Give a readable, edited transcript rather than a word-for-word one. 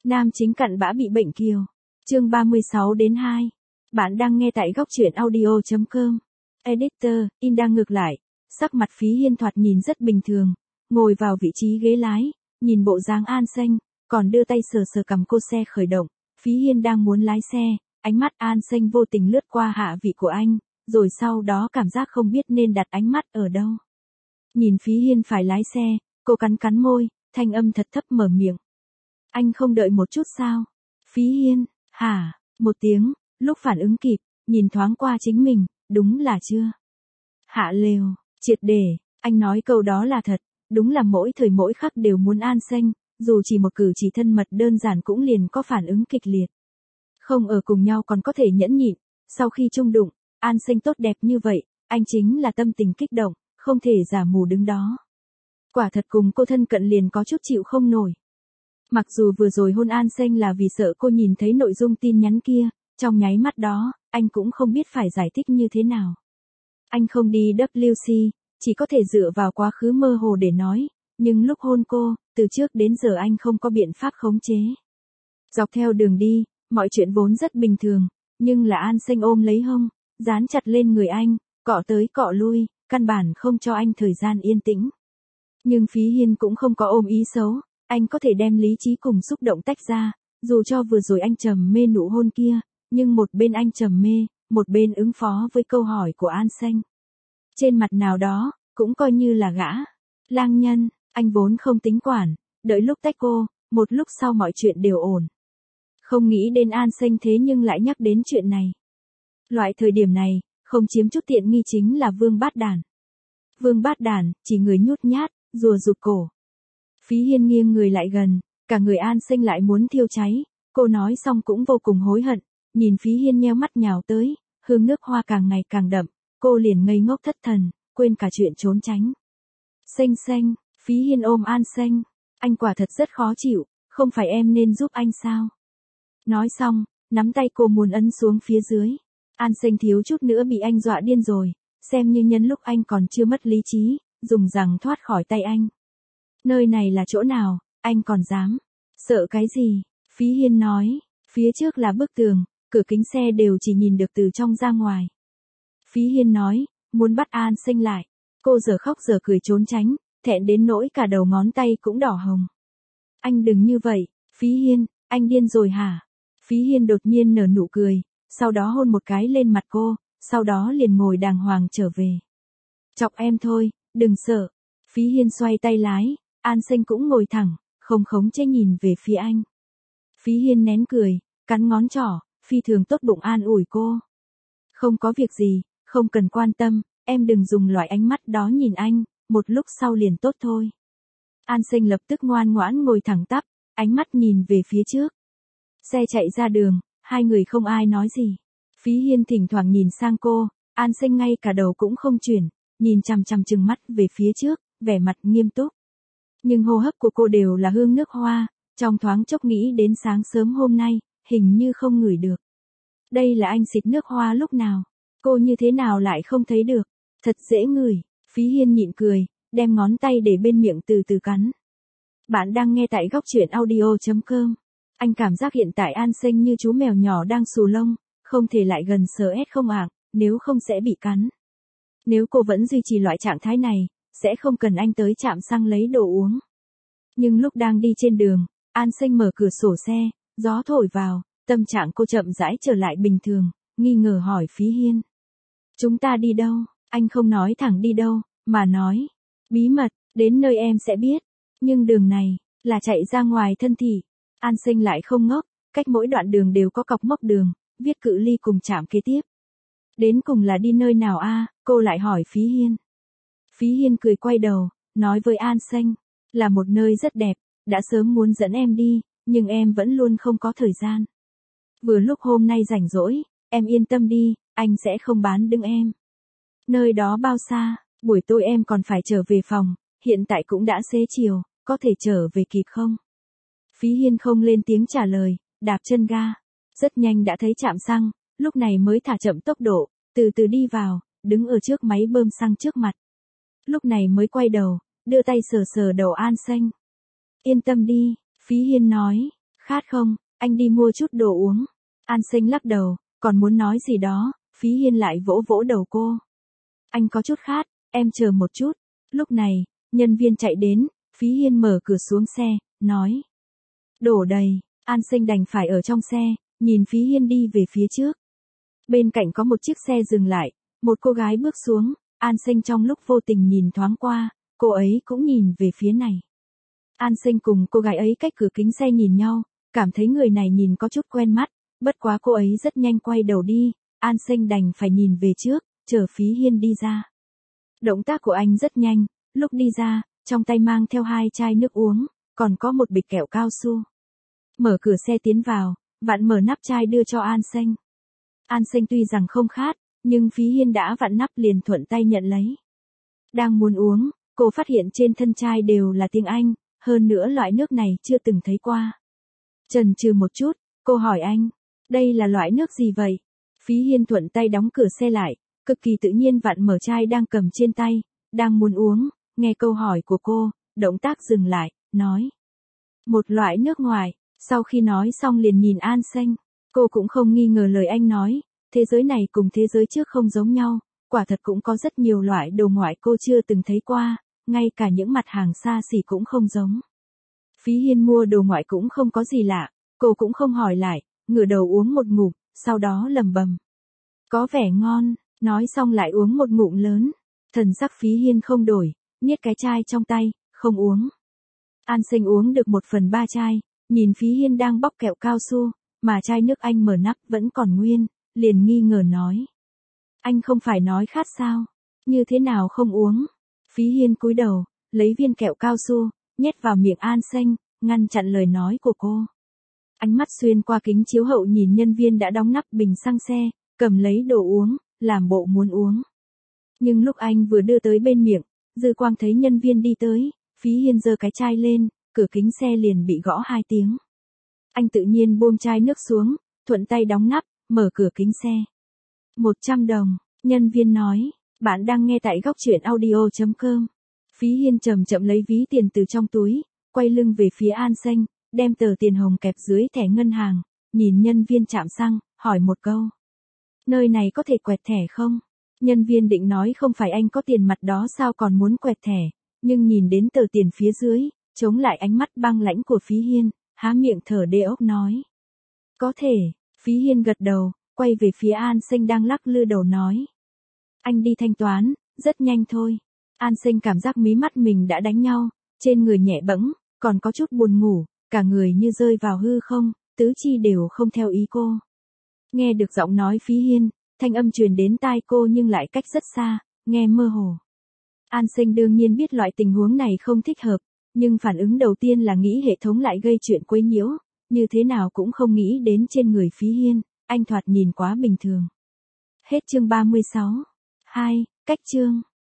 Nam chính cặn bã bị bệnh kiều. Chương 36 đến 2. Bạn đang nghe tại góc truyện audio.com. Editor, in đang ngược lại. Sắc mặt Phí Hiên thoạt nhìn rất bình thường, ngồi vào vị trí ghế lái, nhìn bộ dáng An Xanh, còn đưa tay sờ sờ cầm cô xe khởi động. Phí Hiên đang muốn lái xe, ánh mắt An Xanh vô tình lướt qua hạ vị của anh, rồi sau đó cảm giác không biết nên đặt ánh mắt ở đâu. Nhìn Phí Hiên phải lái xe, cô cắn cắn môi, thanh âm thật thấp mở miệng. Anh không đợi một chút sao? Phí Hiên, hả? Một tiếng, lúc phản ứng kịp, nhìn thoáng qua chính mình, đúng là chưa? Hạ lều, triệt để, anh nói câu đó là thật, đúng là mỗi thời mỗi khắc đều muốn An Xanh, dù chỉ một cử chỉ thân mật đơn giản cũng liền có phản ứng kịch liệt. Không ở cùng nhau còn có thể nhẫn nhịn, sau khi chung đụng, An Xanh tốt đẹp như vậy, anh chính là tâm tình kích động, không thể giả mù đứng đó. Quả thật cùng cô thân cận liền có chút chịu không nổi. Mặc dù vừa rồi hôn An Xanh là vì sợ cô nhìn thấy nội dung tin nhắn kia, trong nháy mắt đó, anh cũng không biết phải giải thích như thế nào. Anh không đi WC, chỉ có thể dựa vào quá khứ mơ hồ để nói, nhưng lúc hôn cô, từ trước đến giờ anh không có biện pháp khống chế. Dọc theo đường đi, mọi chuyện vốn rất bình thường, nhưng là An Xanh ôm lấy hông, dán chặt lên người anh, cọ tới cọ lui, căn bản không cho anh thời gian yên tĩnh. Nhưng Phí Hiên cũng không có ôm ý xấu, anh có thể đem lý trí cùng xúc động tách ra, dù cho vừa rồi anh trầm mê nụ hôn kia, nhưng một bên anh trầm mê, một bên ứng phó với câu hỏi của An Xanh. Trên mặt nào đó, cũng coi như là gã lang nhân, anh vốn không tính quản, đợi lúc tách cô, một lúc sau mọi chuyện đều ổn. Không nghĩ đến An Xanh thế nhưng lại nhắc đến chuyện này. Loại thời điểm này, không chiếm chút tiện nghi chính là Vương Bát Đản. Vương Bát Đản, chỉ người nhút nhát, rùa rụt cổ. Phí Hiên nghiêng người lại gần, cả người An Xanh lại muốn thiêu cháy, cô nói xong cũng vô cùng hối hận, nhìn Phí Hiên nheo mắt nhào tới, hương nước hoa càng ngày càng đậm, cô liền ngây ngốc thất thần, quên cả chuyện trốn tránh. Xanh xanh, Phí Hiên ôm An Xanh, anh quả thật rất khó chịu, không phải em nên giúp anh sao? Nói xong, nắm tay cô muốn ấn xuống phía dưới. An Xanh thiếu chút nữa bị anh dọa điên rồi, xem như nhân lúc anh còn chưa mất lý trí, dùng rằng thoát khỏi tay anh. Nơi này là chỗ nào, anh còn dám? Sợ cái gì? Phí Hiên nói, phía trước là bức tường, cửa kính xe đều chỉ nhìn được từ trong ra ngoài. Phí Hiên nói, muốn bắt An Xanh lại. Cô giờ khóc giờ cười trốn tránh, thẹn đến nỗi cả đầu ngón tay cũng đỏ hồng. Anh đừng như vậy, Phí Hiên, anh điên rồi hả? Phí Hiên đột nhiên nở nụ cười, sau đó hôn một cái lên mặt cô, sau đó liền ngồi đàng hoàng trở về. Chọc em thôi, đừng sợ. Phí Hiên xoay tay lái, An Xanh cũng ngồi thẳng, không khống chế nhìn về phía anh. Phí Hiên nén cười, cắn ngón trỏ, phi thường tốt bụng an ủi cô. Không có việc gì, không cần quan tâm, em đừng dùng loại ánh mắt đó nhìn anh, một lúc sau liền tốt thôi. An Xanh lập tức ngoan ngoãn ngồi thẳng tắp, ánh mắt nhìn về phía trước. Xe chạy ra đường, hai người không ai nói gì. Phí Hiên thỉnh thoảng nhìn sang cô, An Xanh ngay cả đầu cũng không chuyển, nhìn chằm chằm trừng mắt về phía trước, vẻ mặt nghiêm túc. Nhưng hô hấp của cô đều là hương nước hoa, trong thoáng chốc nghĩ đến sáng sớm hôm nay, hình như không ngửi được. Đây là anh xịt nước hoa lúc nào? Cô như thế nào lại không thấy được? Thật dễ ngửi. Phí Hiên nhịn cười, đem ngón tay để bên miệng từ từ cắn. Bạn đang nghe tại góc truyện audio.com. Anh cảm giác hiện tại An Xanh như chú mèo nhỏ đang xù lông, không thể lại gần sờ ét không ảng, nếu không sẽ bị cắn. Nếu cô vẫn duy trì loại trạng thái này, sẽ không cần anh tới trạm xăng lấy đồ uống. Nhưng lúc đang đi trên đường, An Xanh mở cửa sổ xe, gió thổi vào, tâm trạng cô chậm rãi trở lại bình thường, nghi ngờ hỏi Phí Hiên. Chúng ta đi đâu? Anh không nói thẳng đi đâu, mà nói. Bí mật, đến nơi em sẽ biết. Nhưng đường này, là chạy ra ngoài thân thị. An Xanh lại không ngốc, cách mỗi đoạn đường đều có cọc mốc đường, viết cự ly cùng trạm kế tiếp. Đến cùng là đi nơi nào a? Cô lại hỏi Phí Hiên. Phí Hiên cười quay đầu, nói với An Xanh, là một nơi rất đẹp, đã sớm muốn dẫn em đi, nhưng em vẫn luôn không có thời gian. Vừa lúc hôm nay rảnh rỗi, em yên tâm đi, anh sẽ không bán đứng em. Nơi đó bao xa, buổi tối em còn phải trở về phòng, hiện tại cũng đã xế chiều, có thể trở về kịp không? Phí Hiên không lên tiếng trả lời, đạp chân ga. Rất nhanh đã thấy trạm xăng, lúc này mới thả chậm tốc độ, từ từ đi vào, đứng ở trước máy bơm xăng trước mặt. Lúc này mới quay đầu, đưa tay sờ sờ đầu An Xanh. Yên tâm đi, Phí Hiên nói, Khát không, anh đi mua chút đồ uống. An Sinh lắc đầu, còn muốn nói gì đó, Phí Hiên lại vỗ vỗ đầu cô. Anh có chút khát, em chờ một chút. Lúc này, nhân viên chạy đến, Phí Hiên mở cửa xuống xe, nói. Đổ đầy, An Sinh đành phải ở trong xe, nhìn Phí Hiên đi về phía trước. Bên cạnh có một chiếc xe dừng lại, một cô gái bước xuống, An Sinh trong lúc vô tình nhìn thoáng qua, cô ấy cũng nhìn về phía này. An Sinh cùng cô gái ấy cách cửa kính xe nhìn nhau, cảm thấy người này nhìn có chút quen mắt, bất quá cô ấy rất nhanh quay đầu đi, An Sinh đành phải nhìn về trước, chờ Phí Hiên đi ra. Động tác của anh rất nhanh, lúc đi ra, trong tay mang theo 2 chai nước uống, còn có một bịch kẹo cao su. Mở cửa xe tiến vào, vặn mở nắp chai đưa cho An Sinh. An Sinh tuy rằng không khát, nhưng Phí Hiên đã vặn nắp liền thuận tay nhận lấy. Đang muốn uống, cô phát hiện trên thân chai đều là tiếng Anh, hơn nữa loại nước này chưa từng thấy qua. Chần chừ một chút, cô hỏi anh, đây là loại nước gì vậy? Phí Hiên thuận tay đóng cửa xe lại, cực kỳ tự nhiên vặn mở chai đang cầm trên tay, đang muốn uống, nghe câu hỏi của cô, động tác dừng lại, nói. Một loại nước ngoài, sau khi nói xong liền nhìn An Sinh, cô cũng không nghi ngờ lời anh nói, thế giới này cùng thế giới trước không giống nhau, quả thật cũng có rất nhiều loại đồ ngoại cô chưa từng thấy qua, ngay cả những mặt hàng xa xỉ cũng không giống. Phí Hiên mua đồ ngoại cũng không có gì lạ, cô cũng không hỏi lại, ngửa đầu uống một ngụm, sau đó lẩm bẩm. Có vẻ ngon, nói xong lại uống một ngụm lớn, thần sắc Phí Hiên không đổi, niết cái chai trong tay, không uống. An Sinh uống được 1/3 chai, nhìn Phí Hiên đang bóc kẹo cao su, mà chai nước anh mở nắp vẫn còn nguyên, liền nghi ngờ nói. Anh không phải nói khát sao, như thế nào không uống? Phí Hiên cúi đầu, lấy viên kẹo cao su, nhét vào miệng An Sinh, ngăn chặn lời nói của cô. Ánh mắt xuyên qua kính chiếu hậu nhìn nhân viên đã đóng nắp bình xăng xe, cầm lấy đồ uống, làm bộ muốn uống. Nhưng lúc anh vừa đưa tới bên miệng, dư quang thấy nhân viên đi tới, Phí Hiên giơ cái chai lên, cửa kính xe liền bị gõ 2 tiếng. Anh tự nhiên buông chai nước xuống, thuận tay đóng nắp, mở cửa kính xe. 100 đồng, nhân viên nói, bạn đang nghe tại góc truyện audio.com. Phí Hiên chậm chậm lấy ví tiền từ trong túi, quay lưng về phía An Sinh, đem tờ tiền hồng kẹp dưới thẻ ngân hàng, nhìn nhân viên trạm xăng, hỏi một câu. Nơi này có thể quẹt thẻ không? Nhân viên định nói không phải anh có tiền mặt đó sao còn muốn quẹt thẻ, nhưng nhìn đến tờ tiền phía dưới, chống lại ánh mắt băng lãnh của Phí Hiên, há miệng thở đê ốc nói. Có thể, Phí Hiên gật đầu, quay về phía An Sinh đang lắc lư đầu nói. Anh đi thanh toán, rất nhanh thôi. An Sinh cảm giác mí mắt mình đã đánh nhau, trên người nhẹ bẫng, còn có chút buồn ngủ, cả người như rơi vào hư không, tứ chi đều không theo ý cô. Nghe được giọng nói Phí Hiên, thanh âm truyền đến tai cô nhưng lại cách rất xa, nghe mơ hồ. An Sinh đương nhiên biết loại tình huống này không thích hợp, nhưng phản ứng đầu tiên là nghĩ hệ thống lại gây chuyện quấy nhiễu, như thế nào cũng không nghĩ đến trên người Phí Hiên, anh thoạt nhìn quá bình thường. Hết chương 36. 2. Cách chương